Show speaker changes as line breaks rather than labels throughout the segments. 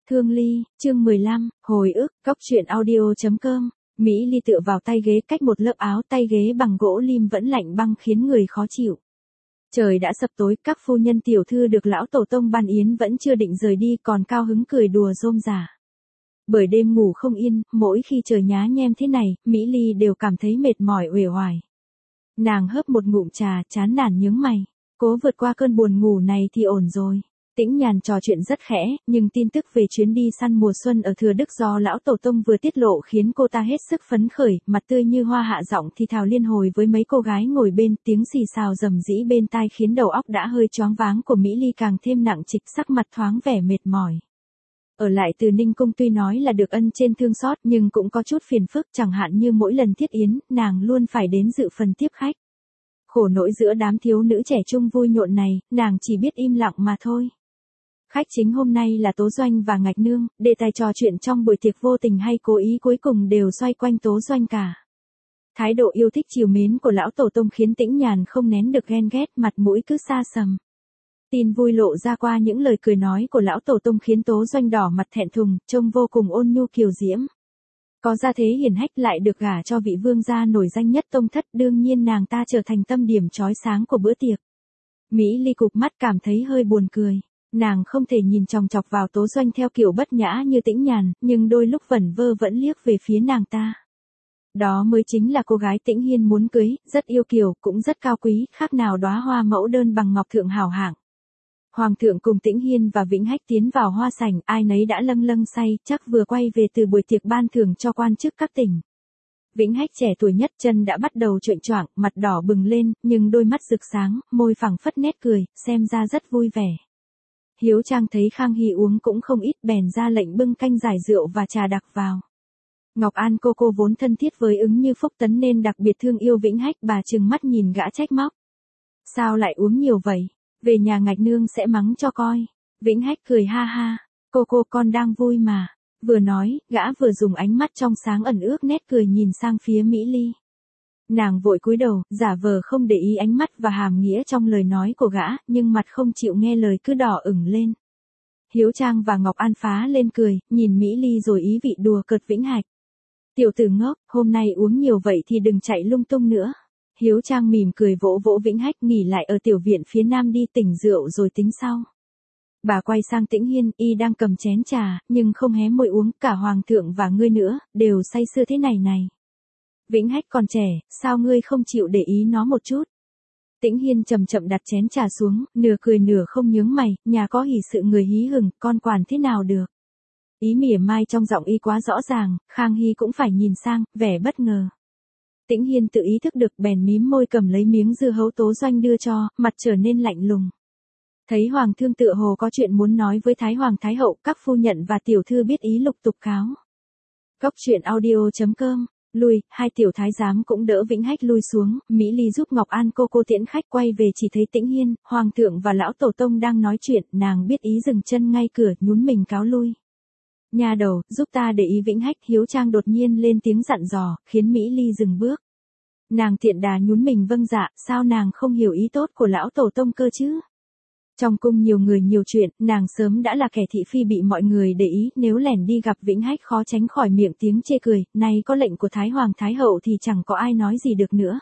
Thương Ly, chương 15, hồi ức, cóc truyện audio.com. Mỹ Ly tựa vào tay ghế cách một lớp áo tay ghế bằng gỗ lim vẫn lạnh băng khiến người khó chịu. Trời đã sập tối, các phu nhân tiểu thư được lão tổ tông ban yến vẫn chưa định rời đi còn cao hứng cười đùa rôm rả. Bởi đêm ngủ không yên, mỗi khi trời nhá nhem thế này, Mỹ Ly đều cảm thấy mệt mỏi uể oải. Nàng hớp một ngụm trà, chán nản nhướng mày. Cố vượt qua cơn buồn ngủ này thì ổn rồi. Tĩnh Nhàn trò chuyện rất khẽ, nhưng tin tức về chuyến đi săn mùa xuân ở Thừa Đức do lão tổ tông vừa tiết lộ khiến cô ta hết sức phấn khởi, mặt tươi như hoa hạ giọng thì thào liên hồi với mấy cô gái ngồi bên, tiếng xì xào rầm rĩ bên tai khiến đầu óc đã hơi choáng váng của Mỹ Ly càng thêm nặng trịch, sắc mặt thoáng vẻ mệt mỏi. Ở lại Từ Ninh cung tuy nói là được ân trên thương xót nhưng cũng có chút phiền phức, chẳng hạn như mỗi lần thiết yến, nàng luôn phải đến dự phần tiếp khách. Khổ nỗi giữa đám thiếu nữ trẻ trung vui nhộn này, nàng chỉ biết im lặng mà thôi. Khách chính hôm nay là Tố Doanh và Ngạch Nương, đề tài trò chuyện trong buổi tiệc vô tình hay cố ý cuối cùng đều xoay quanh Tố Doanh cả. Thái độ yêu thích chiều mến của lão tổ tông khiến Tĩnh Nhàn không nén được ghen ghét, mặt mũi cứ xa sầm. Tin vui lộ ra qua những lời cười nói của lão tổ tông khiến Tố Doanh đỏ mặt thẹn thùng, trông vô cùng ôn nhu kiều diễm. Có gia thế hiển hách lại được gả cho vị vương gia nổi danh nhất tông thất, đương nhiên nàng ta trở thành tâm điểm chói sáng của bữa tiệc. Mỹ Ly cụp mắt cảm thấy hơi buồn cười. Nàng không thể nhìn chòng chọc vào Tố Doanh theo kiểu bất nhã như Tĩnh Nhàn, nhưng đôi lúc vẩn vơ vẫn liếc về phía nàng ta. Đó mới chính là cô gái Tĩnh Hiên muốn cưới, rất yêu kiều, cũng rất cao quý, khác nào đóa hoa mẫu đơn bằng ngọc thượng hảo hạng. Hoàng thượng cùng Tĩnh Hiên và Vĩnh Hách tiến vào hoa sảnh, ai nấy đã lâng lâng say, chắc vừa quay về từ buổi tiệc ban thưởng cho quan chức các tỉnh. Vĩnh Hách trẻ tuổi nhất, chân đã bắt đầu choạng choạng, mặt đỏ bừng lên, nhưng đôi mắt rực sáng, môi phẳng phất nét cười, xem ra rất vui vẻ. Hiếu Trang thấy Khang Hy uống cũng không ít bèn ra lệnh bưng canh giải rượu và trà đặc vào. Ngọc An cô vốn thân thiết với Ứng Như Phúc Tấn nên đặc biệt thương yêu Vĩnh Hách, bà trừng mắt nhìn gã trách móc. Sao lại uống nhiều vậy? Về nhà Ngạch Nương sẽ mắng cho coi. Vĩnh Hách cười ha ha. Cô con đang vui mà. Vừa nói, gã vừa dùng ánh mắt trong sáng ẩn ước nét cười nhìn sang phía Mỹ Ly. Nàng vội cúi đầu, giả vờ không để ý ánh mắt và hàm nghĩa trong lời nói của gã, nhưng mặt không chịu nghe lời cứ đỏ ửng lên. Hiếu Trang và Ngọc An phá lên cười, nhìn Mỹ Ly rồi ý vị đùa cợt Vĩnh Hách. Tiểu tử ngốc, hôm nay uống nhiều vậy thì đừng chạy lung tung nữa. Hiếu Trang mỉm cười vỗ vỗ Vĩnh Hách, nghỉ lại ở tiểu viện phía nam đi, tỉnh rượu rồi tính sau. Bà quay sang Tĩnh Hiên, y đang cầm chén trà, nhưng không hé môi uống, cả hoàng thượng và ngươi nữa, đều say sưa thế này này. Vĩnh Hách còn trẻ, sao ngươi không chịu để ý nó một chút? Tĩnh Hiên chậm chậm đặt chén trà xuống, nửa cười nửa không nhướng mày, nhà có hỷ sự người hí hửng, con quản thế nào được? Ý mỉa mai trong giọng y quá rõ ràng, Khang Hy cũng phải nhìn sang, vẻ bất ngờ. Tĩnh Hiên tự ý thức được bèn mím môi cầm lấy miếng dưa hấu Tố Doanh đưa cho, mặt trở nên lạnh lùng. Thấy hoàng thương tựa hồ có chuyện muốn nói với Thái Hoàng Thái Hậu, các phu nhận và tiểu thư biết ý lục tục cáo. Cóc truyện audio.com. Lui, hai tiểu thái giám cũng đỡ Vĩnh Hách lui xuống, Mỹ Ly giúp Ngọc An cô tiễn khách quay về chỉ thấy Tĩnh Hiên, hoàng thượng và lão tổ tông đang nói chuyện, nàng biết ý dừng chân ngay cửa, nhún mình cáo lui. Nhà đầu, giúp ta để ý Vĩnh Hách. Hiếu Trang đột nhiên lên tiếng dặn dò, khiến Mỹ Ly dừng bước. Nàng tiện đà nhún mình vâng dạ, sao nàng không hiểu ý tốt của lão tổ tông cơ chứ? Trong cung nhiều người nhiều chuyện, nàng sớm đã là kẻ thị phi bị mọi người để ý, nếu lẻn đi gặp Vĩnh Hách khó tránh khỏi miệng tiếng chê cười, nay có lệnh của Thái Hoàng Thái Hậu thì chẳng có ai nói gì được nữa.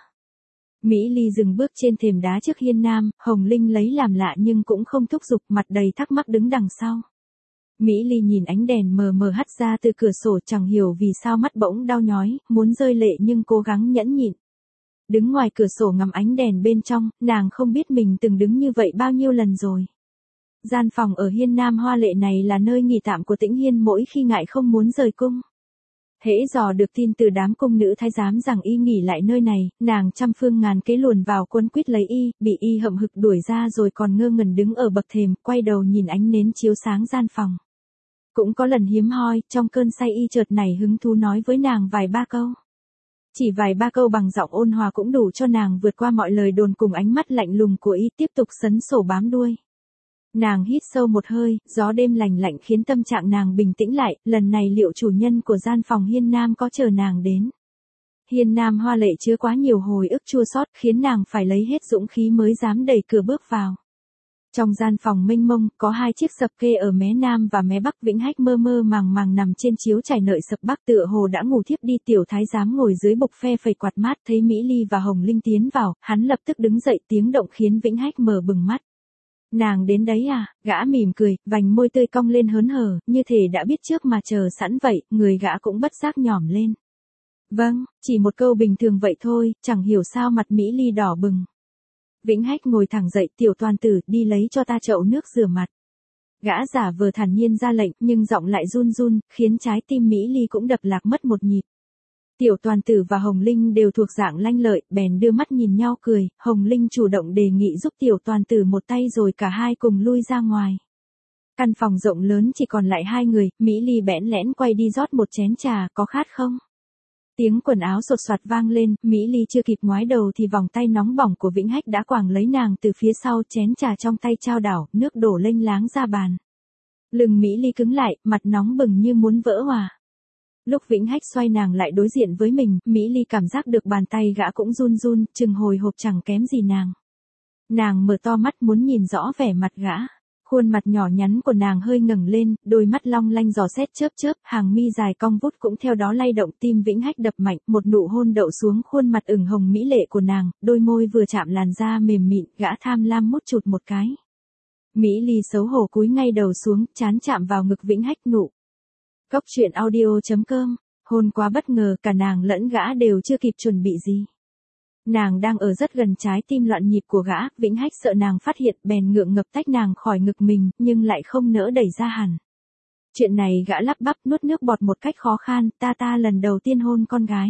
Mỹ Ly dừng bước trên thềm đá trước hiên nam, Hồng Linh lấy làm lạ nhưng cũng không thúc giục, mặt đầy thắc mắc đứng đằng sau. Mỹ Ly nhìn ánh đèn mờ mờ hắt ra từ cửa sổ, chẳng hiểu vì sao mắt bỗng đau nhói, muốn rơi lệ nhưng cố gắng nhẫn nhịn. Đứng ngoài cửa sổ ngắm ánh đèn bên trong, nàng không biết mình từng đứng như vậy bao nhiêu lần rồi. Gian phòng ở hiên nam hoa lệ này là nơi nghỉ tạm của Tĩnh Hiên mỗi khi ngại không muốn rời cung. Hễ dò được tin từ đám cung nữ thái giám rằng y nghỉ lại nơi này, nàng trăm phương ngàn kế luồn vào quấn quýt lấy y, bị y hậm hực đuổi ra rồi còn ngơ ngẩn đứng ở bậc thềm, quay đầu nhìn ánh nến chiếu sáng gian phòng. Cũng có lần hiếm hoi, trong cơn say y chợt nảy hứng thú nói với nàng vài ba câu. Chỉ vài ba câu bằng giọng ôn hòa cũng đủ cho nàng vượt qua mọi lời đồn cùng ánh mắt lạnh lùng của y, tiếp tục sấn sổ bám đuôi. Nàng hít sâu một hơi, gió đêm lành lạnh khiến tâm trạng nàng bình tĩnh lại, lần này liệu chủ nhân của gian phòng hiên nam có chờ nàng đến? Hiên nam hoa lệ chứa quá nhiều hồi ức chua xót khiến nàng phải lấy hết dũng khí mới dám đẩy cửa bước vào. Trong gian phòng mênh mông, có hai chiếc sập kê ở mé nam và mé bắc. Vĩnh Hách mơ mơ màng màng nằm trên chiếu trải nợi sập bắc tựa hồ đã ngủ thiếp đi. Tiểu thái giám ngồi dưới bục phe phẩy quạt mát thấy Mỹ Ly và Hồng Linh tiến vào, hắn lập tức đứng dậy, tiếng động khiến Vĩnh Hách mở bừng mắt. Nàng đến đấy à, gã mỉm cười, vành môi tươi cong lên hớn hở, như thể đã biết trước mà chờ sẵn vậy, người gã cũng bất giác nhỏm lên. Vâng, chỉ một câu bình thường vậy thôi, chẳng hiểu sao mặt Mỹ Ly đỏ bừng. Vĩnh Hách ngồi thẳng dậy, tiểu toàn tử, đi lấy cho ta chậu nước rửa mặt. Gã giả vờ thản nhiên ra lệnh, nhưng giọng lại run run, khiến trái tim Mỹ Ly cũng đập lạc mất một nhịp. Tiểu toàn tử và Hồng Linh đều thuộc dạng lanh lợi, bèn đưa mắt nhìn nhau cười, Hồng Linh chủ động đề nghị giúp tiểu toàn tử một tay rồi cả hai cùng lui ra ngoài. Căn phòng rộng lớn chỉ còn lại hai người, Mỹ Ly bẽn lẽn quay đi rót một chén trà, có khát không? Tiếng quần áo sột soạt vang lên, Mỹ Ly chưa kịp ngoái đầu thì vòng tay nóng bỏng của Vĩnh Hách đã quàng lấy nàng từ phía sau, chén trà trong tay trao đảo, nước đổ lênh láng ra bàn. Lưng Mỹ Ly cứng lại, mặt nóng bừng như muốn vỡ hòa. Lúc Vĩnh Hách xoay nàng lại đối diện với mình, Mỹ Ly cảm giác được bàn tay gã cũng run run, chừng hồi hộp chẳng kém gì nàng. Nàng mở to mắt muốn nhìn rõ vẻ mặt gã. Khuôn mặt nhỏ nhắn của nàng hơi ngẩng lên, đôi mắt long lanh dò xét chớp chớp, hàng mi dài cong vút cũng theo đó lay động. Tim Vĩnh Hách đập mạnh, một nụ hôn đậu xuống khuôn mặt ửng hồng mỹ lệ của nàng, đôi môi vừa chạm làn da mềm mịn, gã tham lam mút chụt một cái. Mỹ Ly xấu hổ cúi ngay đầu xuống, trán chạm vào ngực Vĩnh Hách nụ. Cốc truyện audio.com, hôn quá bất ngờ, cả nàng lẫn gã đều chưa kịp chuẩn bị gì. Nàng đang ở rất gần trái tim loạn nhịp của gã, Vĩnh Hách sợ nàng phát hiện bèn ngượng ngập tách nàng khỏi ngực mình, nhưng lại không nỡ đẩy ra hẳn. Chuyện này gã lắp bắp nuốt nước bọt một cách khó khăn, ta lần đầu tiên hôn con gái.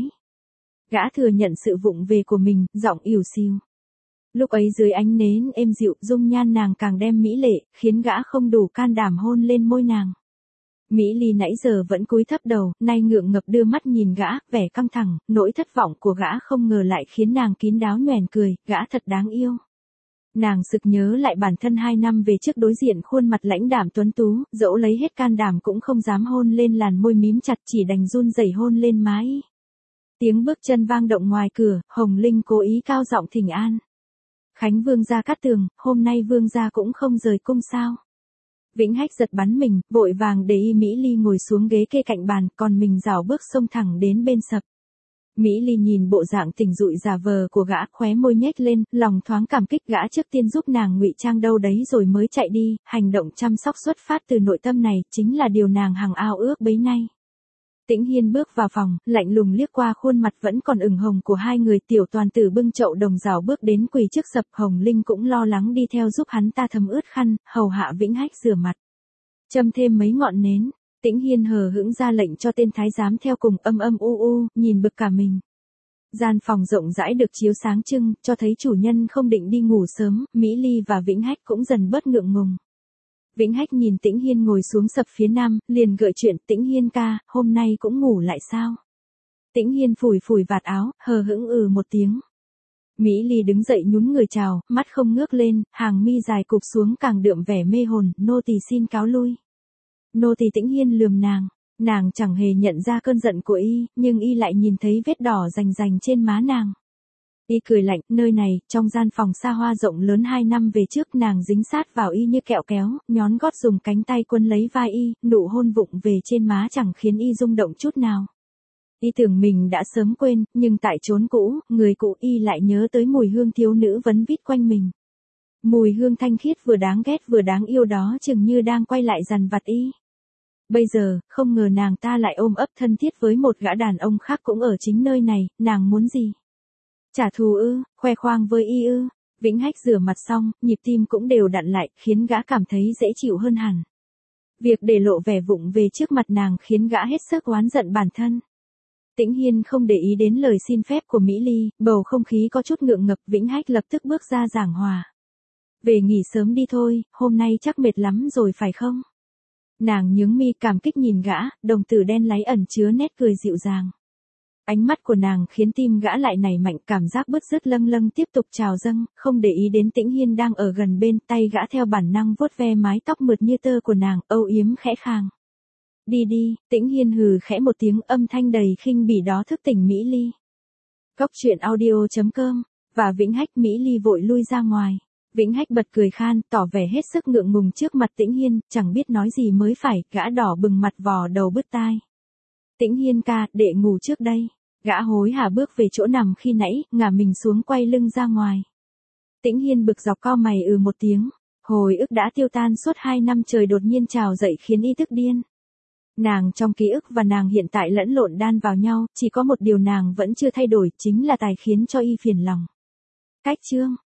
Gã thừa nhận sự vụng về của mình, giọng ỉu xìu. Lúc ấy dưới ánh nến êm dịu, dung nhan nàng càng đem mỹ lệ, khiến gã không đủ can đảm hôn lên môi nàng. Mỹ Ly nãy giờ vẫn cúi thấp đầu, nay ngượng ngập đưa mắt nhìn gã, vẻ căng thẳng, nỗi thất vọng của gã không ngờ lại khiến nàng kín đáo nhoẻn cười, gã thật đáng yêu. Nàng sực nhớ lại bản thân 2 năm về trước đối diện khuôn mặt lãnh đạm tuấn tú, dẫu lấy hết can đảm cũng không dám hôn lên làn môi mím chặt, chỉ đành run rẩy hôn lên má y. Tiếng bước chân vang động ngoài cửa, Hồng Linh cố ý cao giọng thỉnh an. Khánh vương gia cát tường, hôm nay vương gia cũng không rời cung sao? Vĩnh Hách giật bắn mình, vội vàng để y Mỹ Ly ngồi xuống ghế kê cạnh bàn, còn mình rảo bước xông thẳng đến bên sập. Mỹ Ly nhìn bộ dạng tỉnh dụi giả vờ của gã, khóe môi nhếch lên, lòng thoáng cảm kích. Gã trước tiên giúp nàng ngụy trang đâu đấy rồi mới chạy đi, hành động chăm sóc xuất phát từ nội tâm này, chính là điều nàng hằng ao ước bấy nay. Tĩnh Hiên bước vào phòng, lạnh lùng liếc qua khuôn mặt vẫn còn ửng hồng của hai người. Tiểu toàn tử bưng chậu đồng rào bước đến quỳ trước sập, Hồng Linh cũng lo lắng đi theo giúp hắn ta thấm ướt khăn, hầu hạ Vĩnh Hách rửa mặt. Châm thêm mấy ngọn nến, Tĩnh Hiên hờ hững ra lệnh cho tên thái giám theo cùng, âm âm u u, nhìn bực cả mình. Gian phòng rộng rãi được chiếu sáng trưng, cho thấy chủ nhân không định đi ngủ sớm, Mỹ Ly và Vĩnh Hách cũng dần bớt ngượng ngùng. Vĩnh Hách nhìn Tĩnh Hiên ngồi xuống sập phía nam, liền gợi chuyện, Tĩnh Hiên ca, hôm nay cũng ngủ lại sao? Tĩnh Hiên phủi phủi vạt áo, hờ hững một tiếng. Mỹ Ly đứng dậy nhún người chào, mắt không ngước lên, hàng mi dài cụp xuống càng đượm vẻ mê hồn, nô tỳ xin cáo lui. Nô tỳ. Tĩnh Hiên lườm nàng chẳng hề nhận ra cơn giận của y, nhưng y lại nhìn thấy vết đỏ rành rành trên má nàng. Y cười lạnh, nơi này, trong gian phòng xa hoa rộng lớn 2 năm về trước, nàng dính sát vào y như kẹo kéo, nhón gót dùng cánh tay quấn lấy vai y, nụ hôn vụng về trên má chẳng khiến y rung động chút nào. Y tưởng mình đã sớm quên, nhưng tại chốn cũ, người cũ, y lại nhớ tới mùi hương thiếu nữ vấn vít quanh mình. Mùi hương thanh khiết vừa đáng ghét vừa đáng yêu đó chừng như đang quay lại dằn vặt y. Bây giờ, không ngờ nàng ta lại ôm ấp thân thiết với một gã đàn ông khác cũng ở chính nơi này, nàng muốn gì? Trả thù ư, khoe khoang với y ư? Vĩnh Hách rửa mặt xong, nhịp tim cũng đều đặn lại, khiến gã cảm thấy dễ chịu hơn hẳn. Việc để lộ vẻ vụng về trước mặt nàng khiến gã hết sức oán giận bản thân. Tĩnh Hiên không để ý đến lời xin phép của Mỹ Ly, bầu không khí có chút ngượng ngập, Vĩnh Hách lập tức bước ra giảng hòa. Về nghỉ sớm đi thôi, hôm nay chắc mệt lắm rồi phải không? Nàng nhướng mi cảm kích nhìn gã, đồng tử đen láy ẩn chứa nét cười dịu dàng. Ánh mắt của nàng khiến tim gã lại nảy mạnh, cảm giác bứt rứt lâng lâng tiếp tục trào dâng, không để ý đến Tĩnh Hiên đang ở gần bên, tay gã theo bản năng vuốt ve mái tóc mượt như tơ của nàng, âu yếm khẽ khàng. Đi đi, Tĩnh Hiên hừ khẽ một tiếng, âm thanh đầy khinh bỉ đó thức tỉnh Mỹ Ly. Cốc truyện audio.com, và Vĩnh Hách. Mỹ Ly vội lui ra ngoài. Vĩnh Hách bật cười khan, tỏ vẻ hết sức ngượng ngùng trước mặt Tĩnh Hiên, chẳng biết nói gì mới phải, gã đỏ bừng mặt vò đầu bứt tai. Tĩnh Hiên ca, đệ ngủ trước đây. Gã hối hả bước về chỗ nằm khi nãy, ngả mình xuống quay lưng ra ngoài. Tĩnh Hiên bực dọc cau mày một tiếng. Hồi ức đã tiêu tan suốt 2 năm trời đột nhiên trào dậy khiến y tức điên. Nàng trong ký ức và nàng hiện tại lẫn lộn đan vào nhau, chỉ có một điều nàng vẫn chưa thay đổi, chính là tài khiến cho y phiền lòng. Cách chương